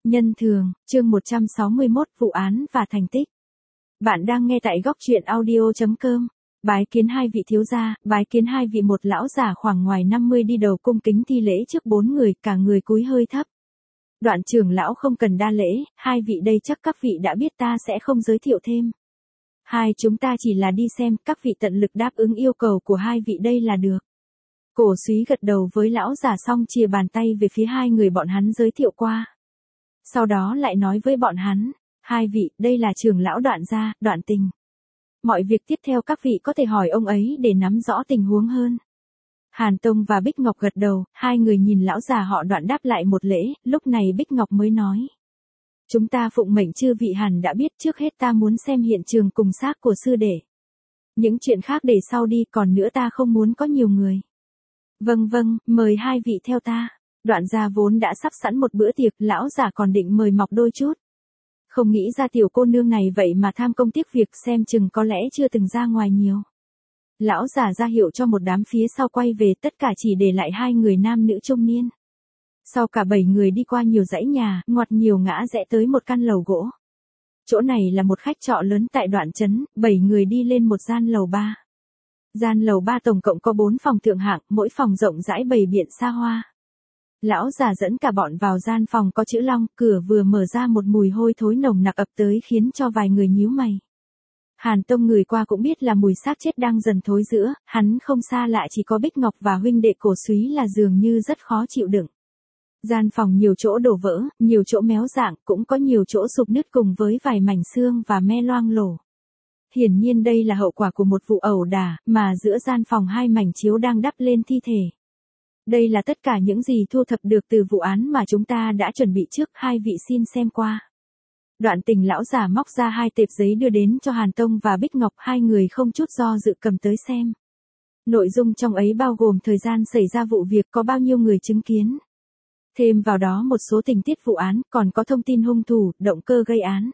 Nhân thường, chương 161, vụ án và thành tích. Bạn đang nghe tại góc truyện audio.com. Bái kiến hai vị thiếu gia, bái kiến hai vị. Một lão già khoảng ngoài 50 đi đầu cung kính thi lễ trước 4 người, cả người cúi hơi thấp. Đoạn trưởng lão không cần đa lễ, hai vị đây chắc các vị đã biết, ta sẽ không giới thiệu thêm. Hai chúng ta chỉ là đi xem, các vị tận lực đáp ứng yêu cầu của hai vị đây là được. Cổ Súy gật đầu với lão già xong chìa bàn tay về phía hai người bọn hắn giới thiệu qua. Sau đó lại nói với bọn hắn, hai vị, đây là trưởng lão Đoạn gia, Đoạn Tình. Mọi việc tiếp theo các vị có thể hỏi ông ấy để nắm rõ tình huống hơn. Hàn Tông và Bích Ngọc gật đầu, hai người nhìn lão già họ Đoạn đáp lại một lễ, lúc này Bích Ngọc mới nói. Chúng ta phụng mệnh chư vị hẳn đã biết, trước hết ta muốn xem hiện trường cùng xác của sư đệ. Những chuyện khác để sau đi, còn nữa ta không muốn có nhiều người. Vâng vâng, mời hai vị theo ta. Đoạn gia vốn đã sắp sẵn một bữa tiệc, lão già còn định mời mọc đôi chút. Không nghĩ ra tiểu cô nương này vậy mà tham công tiếc việc, xem chừng có lẽ chưa từng ra ngoài nhiều. Lão già ra hiệu cho một đám phía sau quay về, tất cả chỉ để lại hai người nam nữ trung niên. Sau cả 7 người đi qua nhiều dãy nhà, ngoặt nhiều ngã rẽ tới một căn lầu gỗ. Chỗ này là một khách trọ lớn tại Đoạn trấn, 7 người đi lên một gian lầu 3. Gian lầu 3 tổng cộng có 4 phòng thượng hạng, mỗi phòng rộng rãi bày biện xa hoa. Lão già dẫn cả bọn vào gian phòng có chữ Long, cửa vừa mở ra một mùi hôi thối nồng nặc ập tới khiến cho vài người nhíu mày. Hàn Tông người qua cũng biết là mùi xác chết đang dần thối rữa, hắn không xa lạ, chỉ có Bích Ngọc và huynh đệ Cổ Súy là dường như rất khó chịu đựng. Gian phòng nhiều chỗ đổ vỡ, nhiều chỗ méo dạng, cũng có nhiều chỗ sụp nứt cùng với vài mảnh xương và me loang lổ. Hiển nhiên đây là hậu quả của một vụ ẩu đả, mà giữa gian phòng hai mảnh chiếu đang đắp lên thi thể. Đây là tất cả những gì thu thập được từ vụ án mà chúng ta đã chuẩn bị trước, hai vị xin xem qua. Đoạn Tình lão già móc ra 2 tệp giấy đưa đến cho Hàn Tông và Bích Ngọc, hai người không chút do dự cầm tới xem. Nội dung trong ấy bao gồm thời gian xảy ra vụ việc, có bao nhiêu người chứng kiến. Thêm vào đó một số tình tiết vụ án, còn có thông tin hung thủ, động cơ gây án.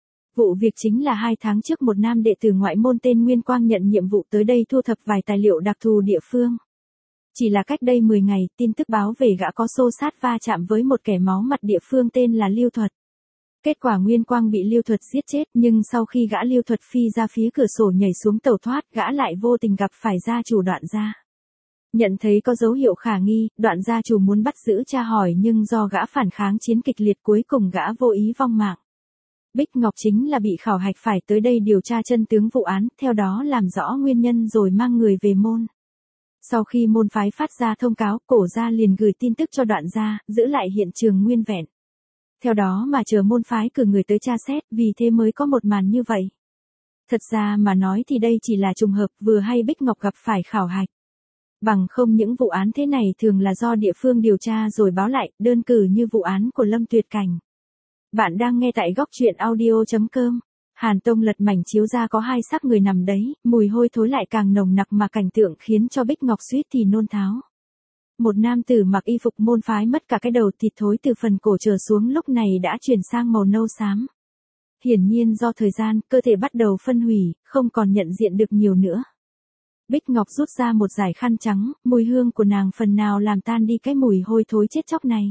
Vụ việc chính là 2 tháng trước một nam đệ tử ngoại môn tên Nguyên Quang nhận nhiệm vụ tới đây thu thập vài tài liệu đặc thù địa phương. Chỉ là cách đây 10 ngày, tin tức báo về gã có xô sát va chạm với một kẻ máu mặt địa phương tên là Lưu Thuật. Kết quả Nguyên Quang bị Lưu Thuật giết chết, nhưng sau khi gã Lưu Thuật phi ra phía cửa sổ nhảy xuống tẩu thoát, gã lại vô tình gặp phải gia chủ Đoạn gia. Nhận thấy có dấu hiệu khả nghi, Đoạn gia chủ muốn bắt giữ tra hỏi, nhưng do gã phản kháng chiến kịch liệt, cuối cùng gã vô ý vong mạng. Bích Ngọc chính là bị khảo hạch phải tới đây điều tra chân tướng vụ án, theo đó làm rõ nguyên nhân rồi mang người về môn. Sau khi môn phái phát ra thông cáo, Cổ gia liền gửi tin tức cho Đoạn gia, giữ lại hiện trường nguyên vẹn. Theo đó mà chờ môn phái cử người tới tra xét, vì thế mới có một màn như vậy. Thật ra mà nói thì đây chỉ là trùng hợp, vừa hay Bích Ngọc gặp phải khảo hạch. Bằng không những vụ án thế này thường là do địa phương điều tra rồi báo lại, đơn cử như vụ án của Lâm Tuyệt Cảnh. Bạn đang nghe tại góc truyện audio.com. Hàn Tông lật mảnh chiếu ra, có 2 xác người nằm đấy, mùi hôi thối lại càng nồng nặc mà cảnh tượng khiến cho Bích Ngọc suýt thì nôn tháo. Một nam tử mặc y phục môn phái mất cả cái đầu, thịt thối từ phần cổ trở xuống lúc này đã chuyển sang màu nâu xám. Hiển nhiên do thời gian, cơ thể bắt đầu phân hủy, không còn nhận diện được nhiều nữa. Bích Ngọc rút ra một dải khăn trắng, mùi hương của nàng phần nào làm tan đi cái mùi hôi thối chết chóc này.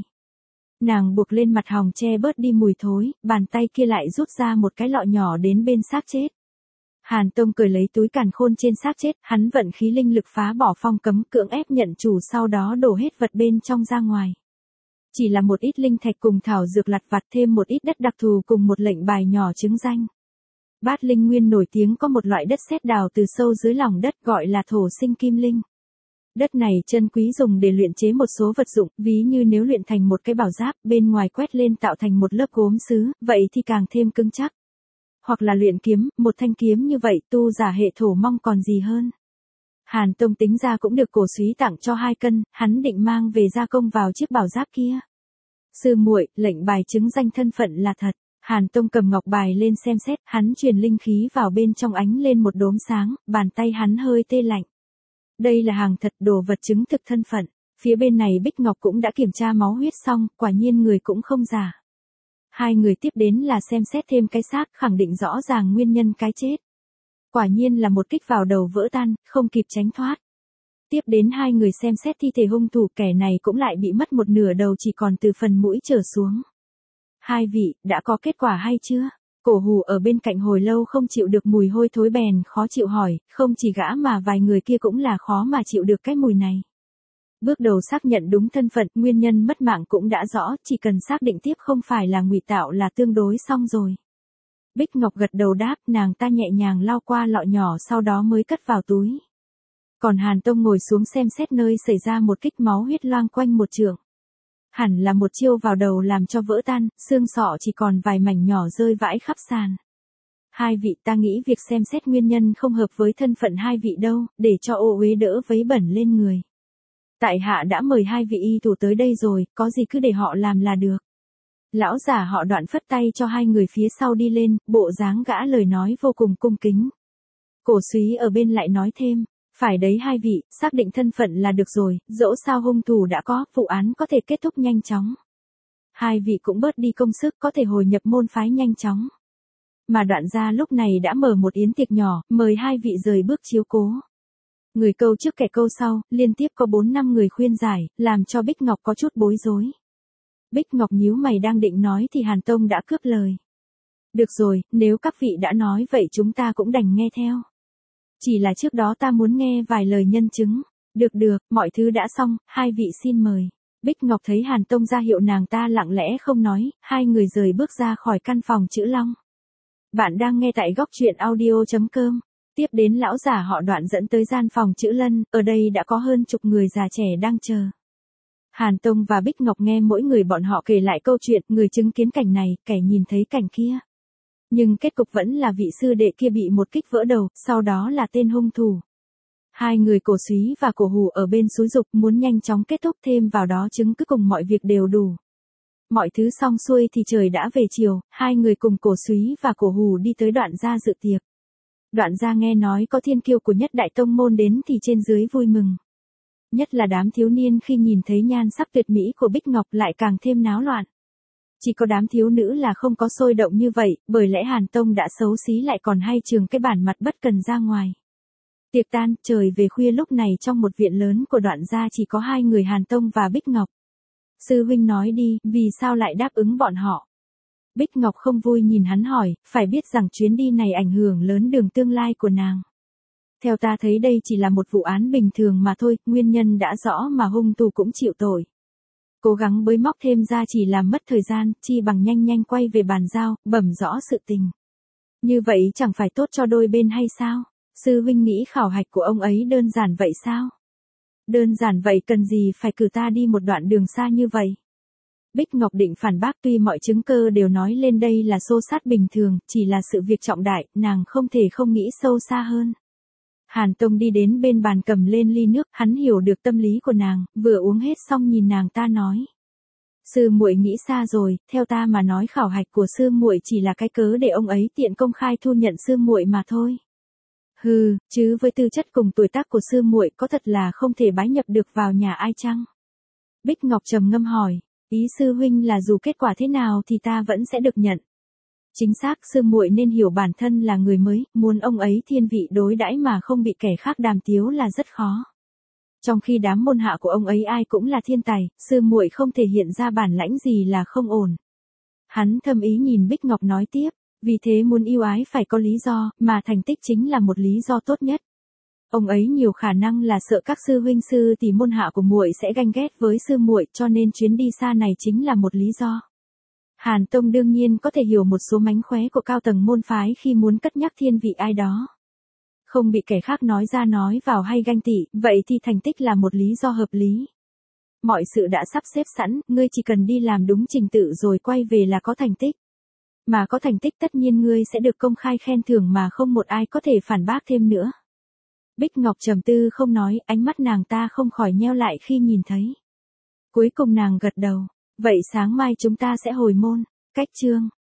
Nàng buộc lên mặt hòng che bớt đi mùi thối, bàn tay kia lại rút ra một cái lọ nhỏ đến bên xác chết. Hàn Tông cởi lấy túi càn khôn trên xác chết, hắn vận khí linh lực phá bỏ phong cấm, cưỡng ép nhận chủ, sau đó đổ hết vật bên trong ra ngoài. Chỉ là một ít linh thạch cùng thảo dược lặt vặt, thêm một ít đất đặc thù cùng một lệnh bài nhỏ chứng danh. Bát Linh Nguyên nổi tiếng có một loại đất sét đào từ sâu dưới lòng đất gọi là thổ sinh kim linh. Đất này chân quý, dùng để luyện chế một số vật dụng, ví như nếu luyện thành một cái bảo giáp, bên ngoài quét lên tạo thành một lớp gốm sứ, vậy thì càng thêm cứng chắc. Hoặc là luyện kiếm, một thanh kiếm như vậy tu giả hệ thổ mong còn gì hơn. Hàn Tông tính ra cũng được Cổ Súy tặng cho 2 cân, hắn định mang về gia công vào chiếc bảo giáp kia. Sư muội, lệnh bài chứng danh thân phận là thật. Hàn Tông cầm ngọc bài lên xem xét, hắn truyền linh khí vào bên trong, ánh lên một đốm sáng, bàn tay hắn hơi tê lạnh. Đây là hàng thật, đồ vật chứng thực thân phận. Phía bên này Bích Ngọc cũng đã kiểm tra máu huyết xong, quả nhiên người cũng không giả. Hai người tiếp đến là xem xét thêm cái xác, khẳng định rõ ràng nguyên nhân cái chết. Quả nhiên là một kích vào đầu vỡ tan, không kịp tránh thoát. Tiếp đến hai người xem xét thi thể hung thủ, kẻ này cũng lại bị mất một nửa đầu, chỉ còn từ phần mũi trở xuống. Hai vị, đã có kết quả hay chưa? Cổ hù ở bên cạnh hồi lâu không chịu được mùi hôi thối bèn khó chịu hỏi, không chỉ gã mà vài người kia cũng là khó mà chịu được cái mùi này. Bước đầu xác nhận đúng thân phận, nguyên nhân mất mạng cũng đã rõ, chỉ cần xác định tiếp không phải là ngụy tạo là tương đối xong rồi. Bích Ngọc gật đầu đáp, nàng ta nhẹ nhàng lau qua lọ nhỏ sau đó mới cất vào túi. Còn Hàn Tông ngồi xuống xem xét nơi xảy ra một kích máu huyết loang quanh một trượng. Hẳn là một chiêu vào đầu làm cho vỡ tan, xương sọ chỉ còn vài mảnh nhỏ rơi vãi khắp sàn. Hai vị, ta nghĩ việc xem xét nguyên nhân không hợp với thân phận hai vị đâu, để cho ô uế đỡ vấy bẩn lên người. Tại hạ đã mời hai vị y thủ tới đây rồi, có gì cứ để họ làm là được. Lão giả họ Đoạn phất tay cho hai người phía sau đi lên, bộ dáng gã lời nói vô cùng cung kính. Cổ Súy ở bên lại nói thêm, phải đấy hai vị, xác định thân phận là được rồi, dẫu sao hung thủ đã có, vụ án có thể kết thúc nhanh chóng. Hai vị cũng bớt đi công sức có thể hồi nhập môn phái nhanh chóng. Mà Đoạn gia lúc này đã mở một yến tiệc nhỏ, mời hai vị rời bước chiếu cố. Người câu trước kẻ câu sau, liên tiếp có 4-5 người khuyên giải, làm cho Bích Ngọc có chút bối rối. Bích Ngọc nhíu mày đang định nói thì Hàn Tông đã cướp lời. Được rồi, nếu các vị đã nói vậy chúng ta cũng đành nghe theo. Chỉ là trước đó ta muốn nghe vài lời nhân chứng. Được, mọi thứ đã xong, hai vị xin mời. Bích Ngọc thấy Hàn Tông ra hiệu nàng ta lặng lẽ không nói, hai người rời bước ra khỏi căn phòng chữ Long. Bạn đang nghe tại góc truyện audio.com. Tiếp đến lão giả họ Đoạn dẫn tới gian phòng chữ Lân, ở đây đã có hơn chục người già trẻ đang chờ. Hàn Tông và Bích Ngọc nghe mỗi người bọn họ kể lại câu chuyện, người chứng kiến cảnh này, kẻ nhìn thấy cảnh kia. Nhưng kết cục vẫn là vị sư đệ kia bị một kích vỡ đầu, sau đó là tên hung thủ. Hai người Cổ Súy và Cổ Hù ở bên xúi giục muốn nhanh chóng kết thúc, thêm vào đó chứng cứ cùng mọi việc đều đủ. Mọi thứ xong xuôi thì trời đã về chiều, hai người cùng Cổ Súy và Cổ Hù đi tới Đoạn gia dự tiệc. Đoạn gia nghe nói có thiên kiêu của nhất đại tông môn đến thì trên dưới vui mừng. Nhất là đám thiếu niên khi nhìn thấy nhan sắc tuyệt mỹ của Bích Ngọc lại càng thêm náo loạn. Chỉ có đám thiếu nữ là không có sôi động như vậy, bởi lẽ Hàn Tông đã xấu xí lại còn hay trường cái bản mặt bất cần ra ngoài. Tiệc tan, trời về khuya lúc này trong một viện lớn của Đoạn gia chỉ có hai người Hàn Tông và Bích Ngọc. Sư huynh nói đi, vì sao lại đáp ứng bọn họ? Bích Ngọc không vui nhìn hắn hỏi, phải biết rằng chuyến đi này ảnh hưởng lớn đường tương lai của nàng. Theo ta thấy đây chỉ là một vụ án bình thường mà thôi, nguyên nhân đã rõ mà hung thủ cũng chịu tội. Cố gắng bới móc thêm ra chỉ làm mất thời gian, chi bằng nhanh nhanh quay về bàn giao, bẩm rõ sự tình. Như vậy chẳng phải tốt cho đôi bên hay sao? Sư huynh nghĩ khảo hạch của ông ấy đơn giản vậy sao? Đơn giản vậy cần gì phải cử ta đi một đoạn đường xa như vậy? Bích Ngọc định phản bác tuy mọi chứng cơ đều nói lên đây là xô xát bình thường, chỉ là sự việc trọng đại, nàng không thể không nghĩ sâu xa hơn. Hàn Tông đi đến bên bàn cầm lên ly nước, hắn hiểu được tâm lý của nàng, vừa uống hết xong nhìn nàng ta nói. Sư muội nghĩ xa rồi, theo ta mà nói khảo hạch của sư muội chỉ là cái cớ để ông ấy tiện công khai thu nhận sư muội mà thôi. Hừ, chứ với tư chất cùng tuổi tác của sư muội có thật là không thể bái nhập được vào nhà ai chăng? Bích Ngọc trầm ngâm hỏi, ý sư huynh là dù kết quả thế nào thì ta vẫn sẽ được nhận. Chính xác, sư muội nên hiểu bản thân là người mới, muốn ông ấy thiên vị đối đãi mà không bị kẻ khác đàm tiếu là rất khó. Trong khi đám môn hạ của ông ấy ai cũng là thiên tài, sư muội không thể hiện ra bản lãnh gì là không ổn. Hắn thầm ý nhìn Bích Ngọc nói tiếp, vì thế muốn yêu ái phải có lý do, mà thành tích chính là một lý do tốt nhất. Ông ấy nhiều khả năng là sợ các sư huynh sư tỷ môn hạ của muội sẽ ganh ghét với sư muội, cho nên chuyến đi xa này chính là một lý do. Hàn Tông đương nhiên có thể hiểu một số mánh khóe của cao tầng môn phái khi muốn cất nhắc thiên vị ai đó. Không bị kẻ khác nói ra nói vào hay ganh tị, vậy thì thành tích là một lý do hợp lý. Mọi sự đã sắp xếp sẵn, ngươi chỉ cần đi làm đúng trình tự rồi quay về là có thành tích. Mà có thành tích tất nhiên ngươi sẽ được công khai khen thưởng mà không một ai có thể phản bác thêm nữa. Bích Ngọc trầm tư không nói, ánh mắt nàng ta không khỏi nheo lại khi nhìn thấy. Cuối cùng nàng gật đầu, vậy sáng mai chúng ta sẽ hồi môn. Cách chương